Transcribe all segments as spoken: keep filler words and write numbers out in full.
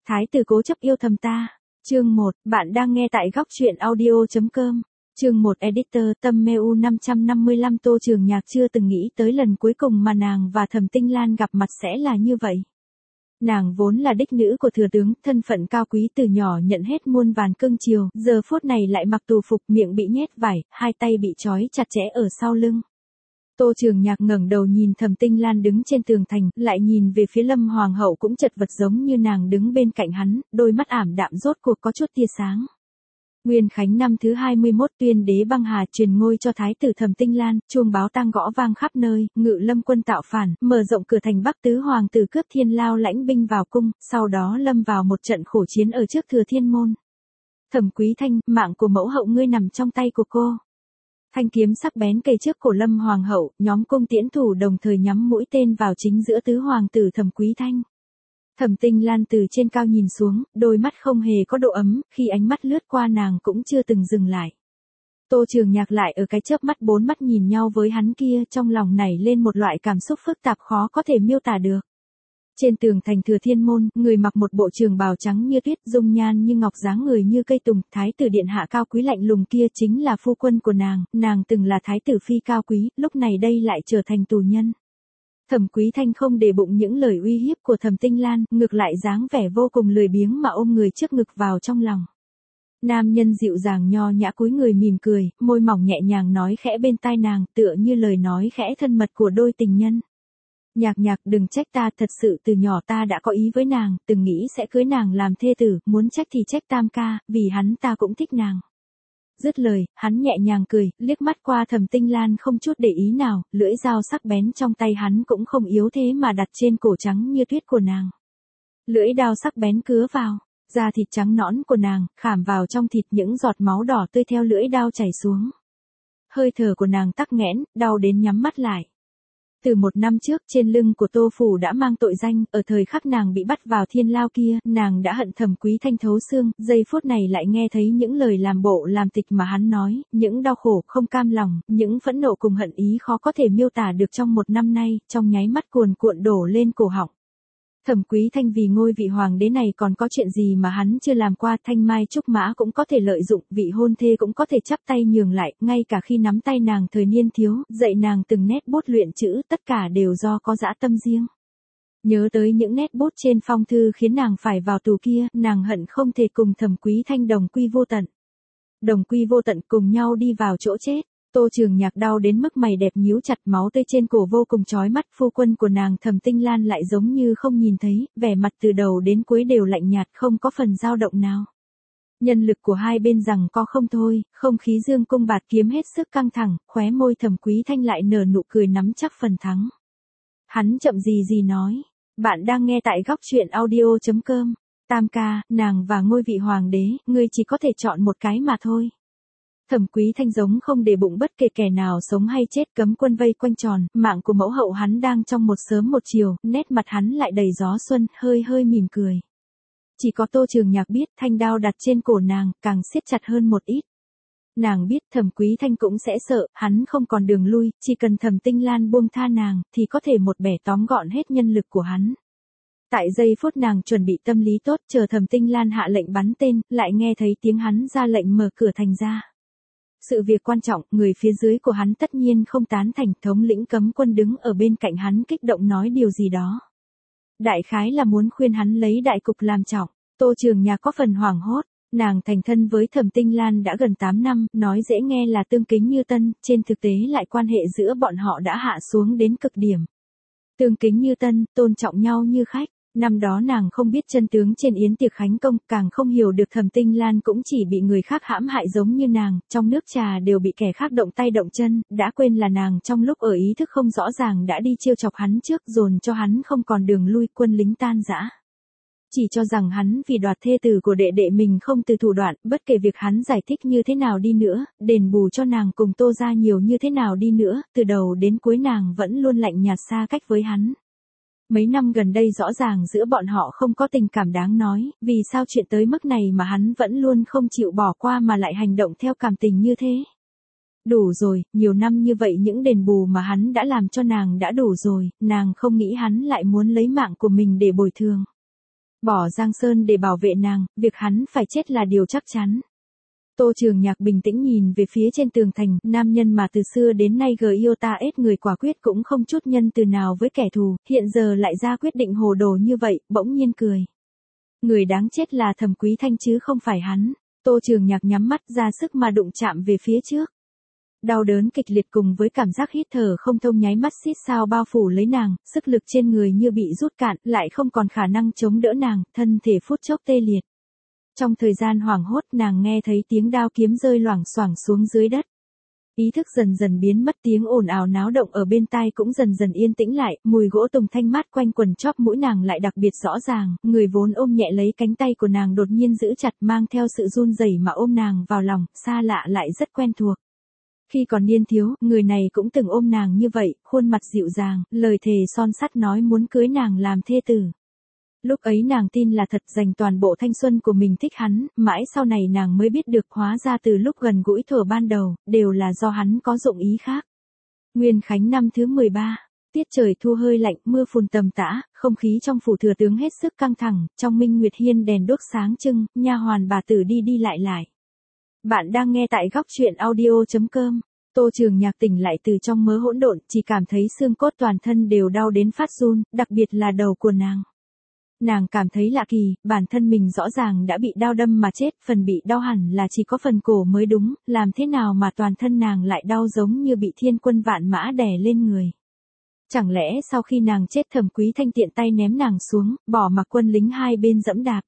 Thái tử cố chấp yêu thầm ta. Chương một, bạn đang nghe tại góc truyện audio.com. Chương một Editor Tâm Mêu năm trăm năm mươi lăm Tô Trường Nhạc chưa từng nghĩ tới lần cuối cùng mà nàng và Thẩm Tinh Lan gặp mặt sẽ là như vậy. Nàng vốn là đích nữ của thừa tướng, thân phận cao quý từ nhỏ nhận hết muôn vàn cưng chiều, giờ phút này lại mặc tù phục, miệng bị nhét vải, hai tay bị trói chặt chẽ ở sau lưng. Tô Trường Nhạc ngẩng đầu nhìn Thẩm Tinh Lan đứng trên tường thành, lại nhìn về phía Lâm Hoàng hậu cũng chật vật giống như nàng đứng bên cạnh hắn, đôi mắt ảm đạm rốt cuộc có chút tia sáng. Nguyên Khánh năm thứ hai mươi mốt, Tuyên đế băng hà truyền ngôi cho thái tử Thẩm Tinh Lan, chuông báo tang gõ vang khắp nơi, Ngự Lâm quân tạo phản, mở rộng cửa thành Bắc, tứ hoàng tử cướp Thiên Lao lãnh binh vào cung, sau đó lâm vào một trận khổ chiến ở trước Thừa Thiên môn. Thẩm Quý Thanh, mạng của mẫu hậu ngươi nằm trong tay của cô. Thanh kiếm sắc bén kề trước cổ Lâm Hoàng hậu, nhóm cung tiễn thủ đồng thời nhắm mũi tên vào chính giữa tứ hoàng tử Thẩm Quý Thanh. Thẩm Tinh Lan từ trên cao nhìn xuống, đôi mắt không hề có độ ấm, khi ánh mắt lướt qua nàng cũng chưa từng dừng lại. Tô Trường Nhạc lại ở cái chớp mắt bốn mắt nhìn nhau với hắn kia, trong lòng nảy lên một loại cảm xúc phức tạp khó có thể miêu tả được. Trên tường thành Thừa Thiên môn, người mặc một bộ trường bào trắng như tuyết, dung nhan như ngọc, dáng người như cây tùng, thái tử điện hạ cao quý lạnh lùng kia chính là phu quân của nàng, nàng từng là thái tử phi cao quý, lúc này đây lại trở thành tù nhân. Thẩm Quý Thanh không để bụng những lời uy hiếp của Thẩm Tinh Lan, ngược lại dáng vẻ vô cùng lười biếng mà ôm người trước ngực vào trong lòng. Nam nhân dịu dàng nho nhã cúi người mỉm cười, môi mỏng nhẹ nhàng nói khẽ bên tai nàng, tựa như lời nói khẽ thân mật của đôi tình nhân. Nhạc Nhạc, đừng trách ta, thật sự từ nhỏ ta đã có ý với nàng, từng nghĩ sẽ cưới nàng làm thê tử, muốn trách thì trách Tam ca, vì hắn ta cũng thích nàng. Dứt lời, hắn nhẹ nhàng cười, liếc mắt qua Thẩm Tinh Lan không chút để ý nào, lưỡi dao sắc bén trong tay hắn cũng không yếu thế mà đặt trên cổ trắng như tuyết của nàng. Lưỡi dao sắc bén cứa vào, da thịt trắng nõn của nàng, khảm vào trong thịt, những giọt máu đỏ tươi theo lưỡi dao chảy xuống. Hơi thở của nàng tắc nghẽn, đau đến nhắm mắt lại. Từ một năm trước, trên lưng của Tô Phủ đã mang tội danh, ở thời khắc nàng bị bắt vào Thiên Lao kia, nàng đã hận Thẩm Quý Thanh thấu xương, giây phút này lại nghe thấy những lời làm bộ làm tịch mà hắn nói, những đau khổ, không cam lòng, những phẫn nộ cùng hận ý khó có thể miêu tả được trong một năm nay, trong nháy mắt cuồn cuộn đổ lên cổ họng. Thẩm Quý Thanh vì ngôi vị hoàng đế này còn có chuyện gì mà hắn chưa làm qua, thanh mai trúc mã cũng có thể lợi dụng, vị hôn thê cũng có thể chắp tay nhường lại, ngay cả khi nắm tay nàng thời niên thiếu, dạy nàng từng nét bút luyện chữ, tất cả đều do có dã tâm riêng. Nhớ tới những nét bút trên phong thư khiến nàng phải vào tù kia, nàng hận không thể cùng Thẩm Quý Thanh đồng quy vô tận. Đồng quy vô tận, cùng nhau đi vào chỗ chết. Tô Trường Nhạc đau đến mức mày đẹp nhíu chặt, máu tươi trên cổ vô cùng chói mắt, phu quân của nàng Thẩm Tinh Lan lại giống như không nhìn thấy, vẻ mặt từ đầu đến cuối đều lạnh nhạt, không có phần dao động nào. Nhân lực của hai bên rằng co không thôi, không khí dương cung bạt kiếm hết sức căng thẳng, khóe môi Thẩm Quý Thanh lại nở nụ cười nắm chắc phần thắng. Hắn chậm gì gì nói, bạn đang nghe tại góc truyện audio.com. Tam ca, nàng và ngôi vị hoàng đế, ngươi chỉ có thể chọn một cái mà thôi. Thẩm Quý Thanh giống không để bụng bất kể kẻ nào sống hay chết, cấm quân vây quanh tròn, mạng của mẫu hậu hắn đang trong một sớm một chiều, nét mặt hắn lại đầy gió xuân, hơi hơi mỉm cười. Chỉ có Tô Trường Nhạc biết, thanh đao đặt trên cổ nàng, càng siết chặt hơn một ít. Nàng biết Thẩm Quý Thanh cũng sẽ sợ, hắn không còn đường lui, chỉ cần Thẩm Tinh Lan buông tha nàng, thì có thể một bẻ tóm gọn hết nhân lực của hắn. Tại giây phút nàng chuẩn bị tâm lý tốt, chờ Thẩm Tinh Lan hạ lệnh bắn tên, lại nghe thấy tiếng hắn ra lệnh mở cửa thành ra. Sự việc quan trọng, người phía dưới của hắn tất nhiên không tán thành, thống lĩnh cấm quân đứng ở bên cạnh hắn kích động nói điều gì đó. Đại khái là muốn khuyên hắn lấy đại cục làm trọng. Tô Trường Nhạc có phần hoảng hốt, nàng thành thân với Thẩm Tinh Lan đã gần tám năm, nói dễ nghe là tương kính như tân, trên thực tế lại quan hệ giữa bọn họ đã hạ xuống đến cực điểm. Tương kính như tân, tôn trọng nhau như khách. Năm đó nàng không biết chân tướng trên yến tiệc khánh công, càng không hiểu được Thẩm Tinh Lan cũng chỉ bị người khác hãm hại giống như nàng, trong nước trà đều bị kẻ khác động tay động chân, đã quên là nàng trong lúc ở ý thức không rõ ràng đã đi trêu chọc hắn trước, dồn cho hắn không còn đường lui, quân lính tan rã. Chỉ cho rằng hắn vì đoạt thê tử của đệ đệ mình không từ thủ đoạn, bất kể việc hắn giải thích như thế nào đi nữa, đền bù cho nàng cùng Tô gia nhiều như thế nào đi nữa, từ đầu đến cuối nàng vẫn luôn lạnh nhạt xa cách với hắn. Mấy năm gần đây rõ ràng giữa bọn họ không có tình cảm đáng nói, vì sao chuyện tới mức này mà hắn vẫn luôn không chịu bỏ qua mà lại hành động theo cảm tình như thế. Đủ rồi, nhiều năm như vậy những đền bù mà hắn đã làm cho nàng đã đủ rồi, nàng không nghĩ hắn lại muốn lấy mạng của mình để bồi thường. Bỏ Giang Sơn để bảo vệ nàng, việc hắn phải chết là điều chắc chắn. Tô Trường Nhạc bình tĩnh nhìn về phía trên tường thành, nam nhân mà từ xưa đến nay gờ yêu ta ết người quả quyết cũng không chút nhân từ nào với kẻ thù, hiện giờ lại ra quyết định hồ đồ như vậy, bỗng nhiên cười. Người đáng chết là Thẩm Quý Thanh chứ không phải hắn. Tô Trường Nhạc nhắm mắt ra sức mà đụng chạm về phía trước. Đau đớn kịch liệt cùng với cảm giác hít thở không thông nháy mắt xít sao bao phủ lấy nàng, sức lực trên người như bị rút cạn, lại không còn khả năng chống đỡ nàng, thân thể phút chốc tê liệt. Trong thời gian hoảng hốt nàng nghe thấy tiếng đao kiếm rơi loảng xoảng xuống dưới đất. Ý thức dần dần biến mất, tiếng ồn ào náo động ở bên tai cũng dần dần yên tĩnh lại, mùi gỗ tùng thanh mát quanh quần chóp mũi nàng lại đặc biệt rõ ràng, người vốn ôm nhẹ lấy cánh tay của nàng đột nhiên giữ chặt mang theo sự run rẩy mà ôm nàng vào lòng, xa lạ lại rất quen thuộc. Khi còn niên thiếu, người này cũng từng ôm nàng như vậy, khuôn mặt dịu dàng, lời thề son sắt nói muốn cưới nàng làm thê tử. Lúc ấy nàng tin là thật, dành toàn bộ thanh xuân của mình thích hắn, mãi sau này nàng mới biết được hóa ra từ lúc gần gũi thuở ban đầu, đều là do hắn có dụng ý khác. Nguyên Khánh năm thứ mười ba, tiết trời thu hơi lạnh, mưa phùn tầm tã, không khí trong phủ thừa tướng hết sức căng thẳng, trong Minh Nguyệt Hiên đèn đuốc sáng trưng, nha hoàn bà tử đi đi lại lại. Bạn đang nghe tại góc truyện audio chấm com. Tô Trường Nhạc tỉnh lại từ trong mớ hỗn độn, chỉ cảm thấy xương cốt toàn thân đều đau đến phát run, đặc biệt là đầu của nàng. Nàng cảm thấy lạ kỳ, bản thân mình rõ ràng đã bị đau đâm mà chết, phần bị đau hẳn là chỉ có phần cổ mới đúng, làm thế nào mà toàn thân nàng lại đau giống như bị thiên quân vạn mã đè lên người. Chẳng lẽ sau khi nàng chết Thẩm Quý Thanh tiện tay ném nàng xuống, bỏ mặc quân lính hai bên dẫm đạp.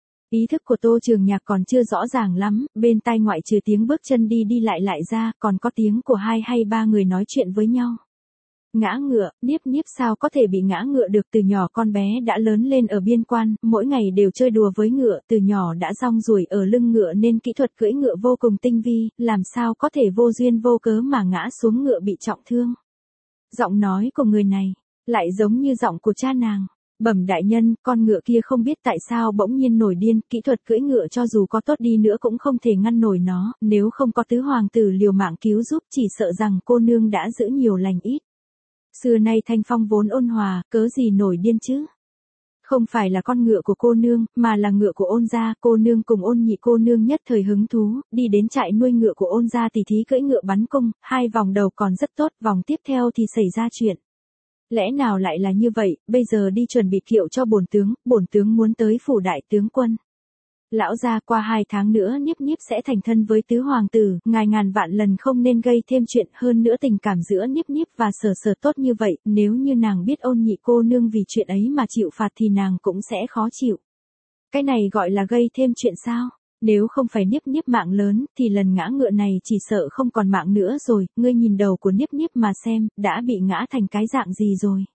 Ý thức của Tô Trường Nhạc còn chưa rõ ràng lắm, bên tai ngoại trừ tiếng bước chân đi đi lại lại ra, còn có tiếng của hai hay ba người nói chuyện với nhau. Ngã ngựa, Niếp Niếp sao có thể bị ngã ngựa được, từ nhỏ con bé đã lớn lên ở biên quan, mỗi ngày đều chơi đùa với ngựa, từ nhỏ đã rong ruổi ở lưng ngựa nên kỹ thuật cưỡi ngựa vô cùng tinh vi, làm sao có thể vô duyên vô cớ mà ngã xuống ngựa bị trọng thương. Giọng nói của người này, lại giống như giọng của cha nàng. Bẩm đại nhân, con ngựa kia không biết tại sao bỗng nhiên nổi điên, kỹ thuật cưỡi ngựa cho dù có tốt đi nữa cũng không thể ngăn nổi nó, nếu không có tứ hoàng tử liều mạng cứu giúp chỉ sợ rằng cô nương đã giữ nhiều lành ít. Xưa nay thanh phong vốn ôn hòa, cớ gì nổi điên chứ? Không phải là con ngựa của cô nương, mà là ngựa của Ôn gia, cô nương cùng Ôn nhị cô nương nhất thời hứng thú, đi đến trại nuôi ngựa của Ôn gia tỉ thí cưỡi ngựa bắn cung, hai vòng đầu còn rất tốt, vòng tiếp theo thì xảy ra chuyện. Lẽ nào lại là như vậy, bây giờ đi chuẩn bị kiệu cho bổn tướng, bổn tướng muốn tới phủ đại tướng quân. Lão gia, qua hai tháng nữa Niếp Niếp sẽ thành thân với tứ hoàng tử, ngài ngàn vạn lần không nên gây thêm chuyện, hơn nữa tình cảm giữa Niếp Niếp và Sở Sở tốt như vậy, nếu như nàng biết Ôn nhị cô nương vì chuyện ấy mà chịu phạt thì nàng cũng sẽ khó chịu. Cái này gọi là gây thêm chuyện sao? Nếu không phải Niếp Niếp mạng lớn, thì lần ngã ngựa này chỉ sợ không còn mạng nữa rồi, ngươi nhìn đầu của Niếp Niếp mà xem, đã bị ngã thành cái dạng gì rồi.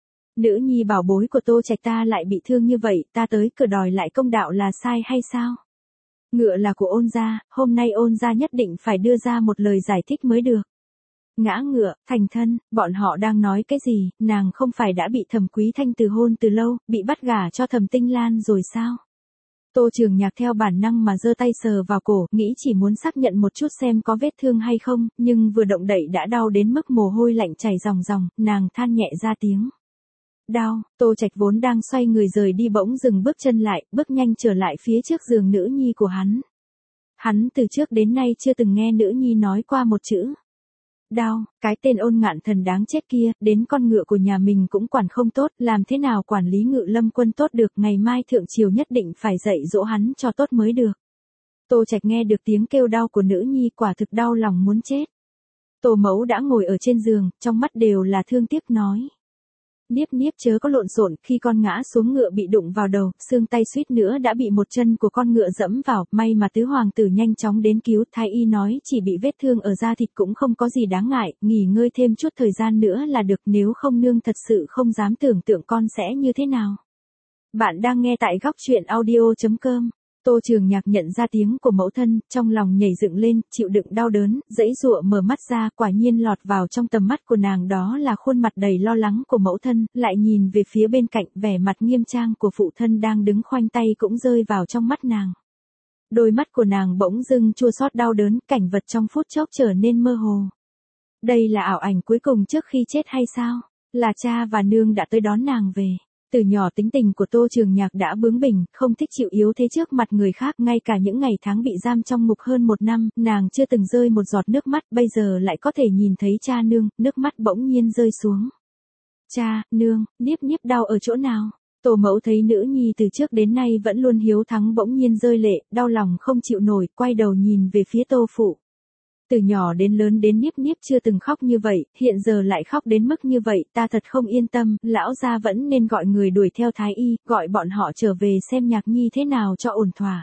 Nữ nhi bảo bối của Tô Trạch ta lại bị thương như vậy, ta tới cửa đòi lại công đạo là sai hay sao? Ngựa là của Ôn gia, hôm nay Ôn gia nhất định phải đưa ra một lời giải thích mới được. Ngã ngựa, thành thân, bọn họ đang nói cái gì, nàng không phải đã bị Thẩm Quý Thanh từ hôn từ lâu, bị bắt gả cho Thẩm Tinh Lan rồi sao? Tô Trường Nhạc theo bản năng mà giơ tay sờ vào cổ, nghĩ chỉ muốn xác nhận một chút xem có vết thương hay không, nhưng vừa động đậy đã đau đến mức mồ hôi lạnh chảy ròng ròng, nàng than nhẹ ra tiếng. Đau, Tô Trạch vốn đang xoay người rời đi bỗng dừng bước chân lại, bước nhanh trở lại phía trước giường nữ nhi của hắn. Hắn từ trước đến nay chưa từng nghe nữ nhi nói qua một chữ. Đau, cái tên Ôn Ngạn Thần đáng chết kia, đến con ngựa của nhà mình cũng quản không tốt, làm thế nào quản lý Ngự Lâm quân tốt được, ngày mai thượng triều nhất định phải dạy dỗ hắn cho tốt mới được. Tô Trạch nghe được tiếng kêu đau của nữ nhi quả thực đau lòng muốn chết. Tô Mẫu đã ngồi ở trên giường, trong mắt đều là thương tiếc nói. Niếp Niếp chớ có lộn xộn, khi con ngã xuống ngựa bị đụng vào đầu, xương tay suýt nữa đã bị một chân của con ngựa dẫm vào, may mà tứ hoàng tử nhanh chóng đến cứu, thái y nói chỉ bị vết thương ở da thịt cũng không có gì đáng ngại, nghỉ ngơi thêm chút thời gian nữa là được, nếu không nương thật sự không dám tưởng tượng con sẽ như thế nào. Bạn đang nghe tại góc truyện audio chấm com. Tô Trường Nhạc nhận ra tiếng của mẫu thân, trong lòng nhảy dựng lên, chịu đựng đau đớn, giãy giụa mở mắt ra, quả nhiên lọt vào trong tầm mắt của nàng đó là khuôn mặt đầy lo lắng của mẫu thân, lại nhìn về phía bên cạnh, vẻ mặt nghiêm trang của phụ thân đang đứng khoanh tay cũng rơi vào trong mắt nàng. Đôi mắt của nàng bỗng dưng chua xót đau đớn, cảnh vật trong phút chốc trở nên mơ hồ. Đây là ảo ảnh cuối cùng trước khi chết hay sao? Là cha và nương đã tới đón nàng về. Từ nhỏ tính tình của Tô Trường Nhạc đã bướng bỉnh, không thích chịu yếu thế trước mặt người khác, ngay cả những ngày tháng bị giam trong ngục hơn một năm, nàng chưa từng rơi một giọt nước mắt, bây giờ lại có thể nhìn thấy cha nương, nước mắt bỗng nhiên rơi xuống. Cha, nương, Niếp Niếp đau ở chỗ nào? Tô mẫu thấy nữ nhi từ trước đến nay vẫn luôn hiếu thắng bỗng nhiên rơi lệ, đau lòng không chịu nổi, quay đầu nhìn về phía Tô phụ. Từ nhỏ đến lớn đến Niếp Niếp chưa từng khóc như vậy, hiện giờ lại khóc đến mức như vậy, ta thật không yên tâm, lão gia vẫn nên gọi người đuổi theo thái y, gọi bọn họ trở về xem Nhạc nhi thế nào cho ổn thỏa.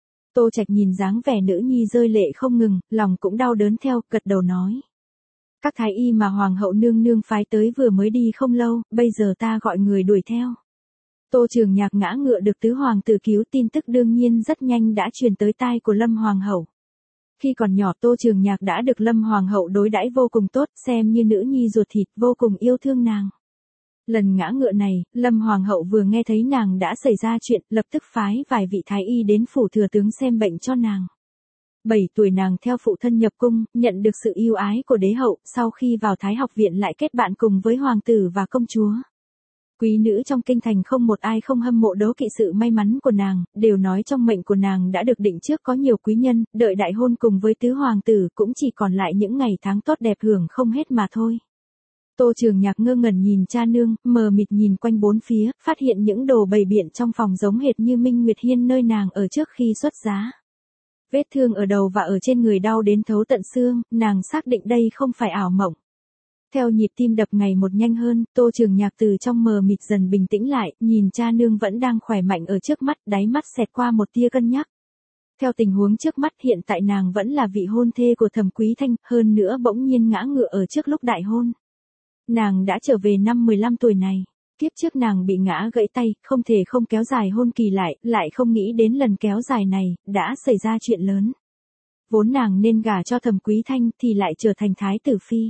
Tô Trạch nhìn dáng vẻ nữ nhi rơi lệ không ngừng, lòng cũng đau đớn theo, gật đầu nói. Các thái y mà hoàng hậu nương nương phái tới vừa mới đi không lâu, bây giờ ta gọi người đuổi theo. Tô Trường Nhạc ngã ngựa được tứ hoàng tử cứu, tin tức đương nhiên rất nhanh đã truyền tới tai của Lâm hoàng hậu. Khi còn nhỏ Tô Trường Nhạc đã được Lâm hoàng hậu đối đãi vô cùng tốt, xem như nữ nhi ruột thịt, vô cùng yêu thương nàng. Lần ngã ngựa này, Lâm hoàng hậu vừa nghe thấy nàng đã xảy ra chuyện, lập tức phái vài vị thái y đến phủ thừa tướng xem bệnh cho nàng. bảy tuổi nàng theo phụ thân nhập cung, nhận được sự yêu ái của đế hậu, sau khi vào Thái học viện lại kết bạn cùng với hoàng tử và công chúa. Quý nữ trong kinh thành không một ai không hâm mộ đố kỵ sự may mắn của nàng, đều nói trong mệnh của nàng đã được định trước có nhiều quý nhân, đợi đại hôn cùng với tứ hoàng tử cũng chỉ còn lại những ngày tháng tốt đẹp hưởng không hết mà thôi. Tô Trường Nhạc ngơ ngẩn nhìn cha nương, mờ mịt nhìn quanh bốn phía, phát hiện những đồ bày biện trong phòng giống hệt như Minh Nguyệt Hiên nơi nàng ở trước khi xuất giá. Vết thương ở đầu và ở trên người đau đến thấu tận xương, nàng xác định đây không phải ảo mộng. Theo nhịp tim đập ngày một nhanh hơn, Tô Trường Nhạc từ trong mờ mịt dần bình tĩnh lại, nhìn cha nương vẫn đang khỏe mạnh ở trước mắt, đáy mắt xẹt qua một tia cân nhắc. Theo tình huống trước mắt hiện tại nàng vẫn là vị hôn thê của Thẩm Quý Thanh, hơn nữa bỗng nhiên ngã ngựa ở trước lúc đại hôn. Nàng đã trở về năm mười lăm tuổi này. Kiếp trước nàng bị ngã gãy tay, không thể không kéo dài hôn kỳ lại, lại không nghĩ đến lần kéo dài này, đã xảy ra chuyện lớn. Vốn nàng nên gả cho Thẩm Quý Thanh thì lại trở thành thái tử phi.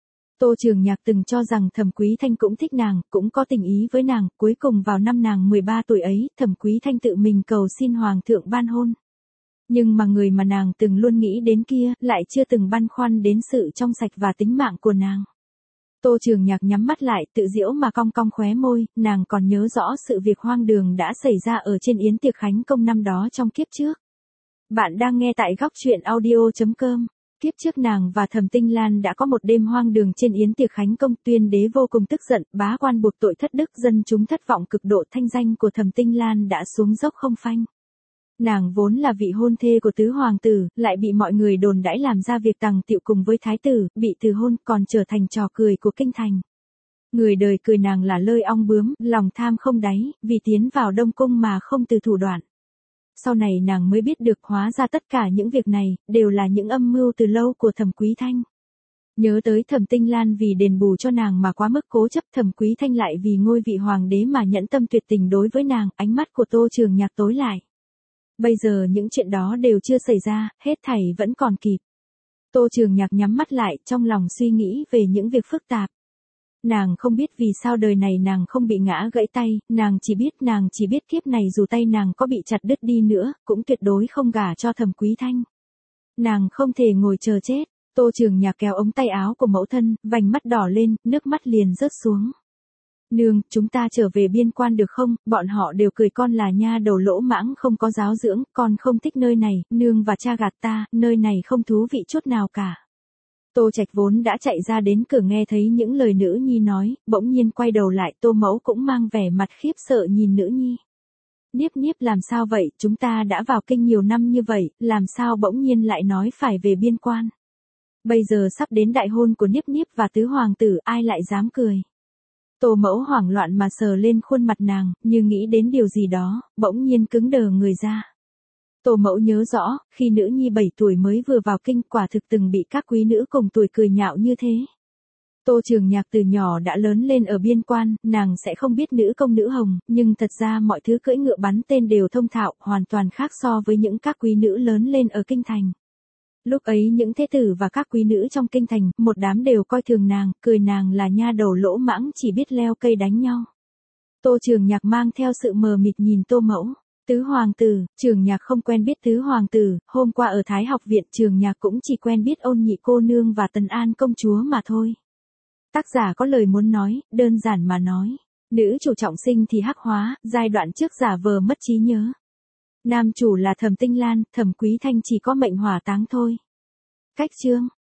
Tô Trường Nhạc từng cho rằng Thẩm Quý Thanh cũng thích nàng, cũng có tình ý với nàng, cuối cùng vào năm nàng mười ba tuổi ấy, Thẩm Quý Thanh tự mình cầu xin hoàng thượng ban hôn. Nhưng mà người mà nàng từng luôn nghĩ đến kia, lại chưa từng băn khoăn đến sự trong sạch và tính mạng của nàng. Tô Trường Nhạc nhắm mắt lại, tự giễu mà cong cong khóe môi, nàng còn nhớ rõ sự việc hoang đường đã xảy ra ở trên yến tiệc khánh công năm đó trong kiếp trước. Bạn đang nghe tại góc truyện audio chấm com. Kiếp trước nàng và Thẩm Tinh Lan đã có một đêm hoang đường trên yến tiệc khánh công, tuyên đế vô cùng tức giận, bá quan buộc tội thất đức, dân chúng thất vọng cực độ, thanh danh của Thẩm Tinh Lan đã xuống dốc không phanh. Nàng vốn là vị hôn thê của tứ hoàng tử, lại bị mọi người đồn đãi làm ra việc tằng tiệu cùng với thái tử, bị từ hôn, còn trở thành trò cười của kinh thành. Người đời cười nàng là lơi ong bướm, lòng tham không đáy, vì tiến vào Đông Cung mà không từ thủ đoạn. Sau này nàng mới biết được hóa ra tất cả những việc này, đều là những âm mưu từ lâu của Thẩm Quý Thanh. Nhớ tới Thẩm Tinh Lan vì đền bù cho nàng mà quá mức cố chấp, Thẩm Quý Thanh lại vì ngôi vị hoàng đế mà nhẫn tâm tuyệt tình đối với nàng, ánh mắt của Tô Trường Nhạc tối lại. Bây giờ những chuyện đó đều chưa xảy ra, hết thảy vẫn còn kịp. Tô Trường Nhạc nhắm mắt lại, trong lòng suy nghĩ về những việc phức tạp. Nàng không biết vì sao đời này nàng không bị ngã gãy tay, nàng chỉ biết nàng chỉ biết kiếp này dù tay nàng có bị chặt đứt đi nữa, cũng tuyệt đối không gả cho Thẩm Quý Thanh. Nàng không thể ngồi chờ chết. Tô Trường Nhạc kéo ống tay áo của mẫu thân, vành mắt đỏ lên, nước mắt liền rớt xuống. Nương, chúng ta trở về biên quan được không? Bọn họ đều cười con là nha đầu lỗ mãng không có giáo dưỡng, con không thích nơi này, nương và cha gạt ta, nơi này không thú vị chút nào cả. Tô Trạch vốn đã chạy ra đến cửa nghe thấy những lời nữ nhi nói, bỗng nhiên quay đầu lại, Tô mẫu cũng mang vẻ mặt khiếp sợ nhìn nữ nhi. Niếp Niếp làm sao vậy, chúng ta đã vào kinh nhiều năm như vậy, làm sao bỗng nhiên lại nói phải về biên quan. Bây giờ sắp đến đại hôn của Niếp Niếp và tứ hoàng tử, ai lại dám cười. Tô mẫu hoảng loạn mà sờ lên khuôn mặt nàng, như nghĩ đến điều gì đó, bỗng nhiên cứng đờ người ra. Tô mẫu nhớ rõ, khi nữ nhi bảy tuổi mới vừa vào kinh, quả thực từng bị các quý nữ cùng tuổi cười nhạo như thế. Tô Trường Nhạc từ nhỏ đã lớn lên ở biên quan, nàng sẽ không biết nữ công nữ hồng, nhưng thật ra mọi thứ cưỡi ngựa bắn tên đều thông thạo, hoàn toàn khác so với những các quý nữ lớn lên ở kinh thành. Lúc ấy những thế tử và các quý nữ trong kinh thành, một đám đều coi thường nàng, cười nàng là nha đầu lỗ mãng chỉ biết leo cây đánh nhau. Tô Trường Nhạc mang theo sự mờ mịt nhìn Tô mẫu. Tứ hoàng tử, Trường Nhạc không quen biết tứ hoàng tử, hôm qua ở Thái học viện Trường Nhạc cũng chỉ quen biết Ôn nhị cô nương và Tần An công chúa mà thôi. Tác giả có lời muốn nói, đơn giản mà nói. Nữ chủ trọng sinh thì hắc hóa, giai đoạn trước giả vờ mất trí nhớ. Nam chủ là Thẩm Tinh Lan, Thẩm Quý Thanh chỉ có mệnh hỏa táng thôi. Cách chương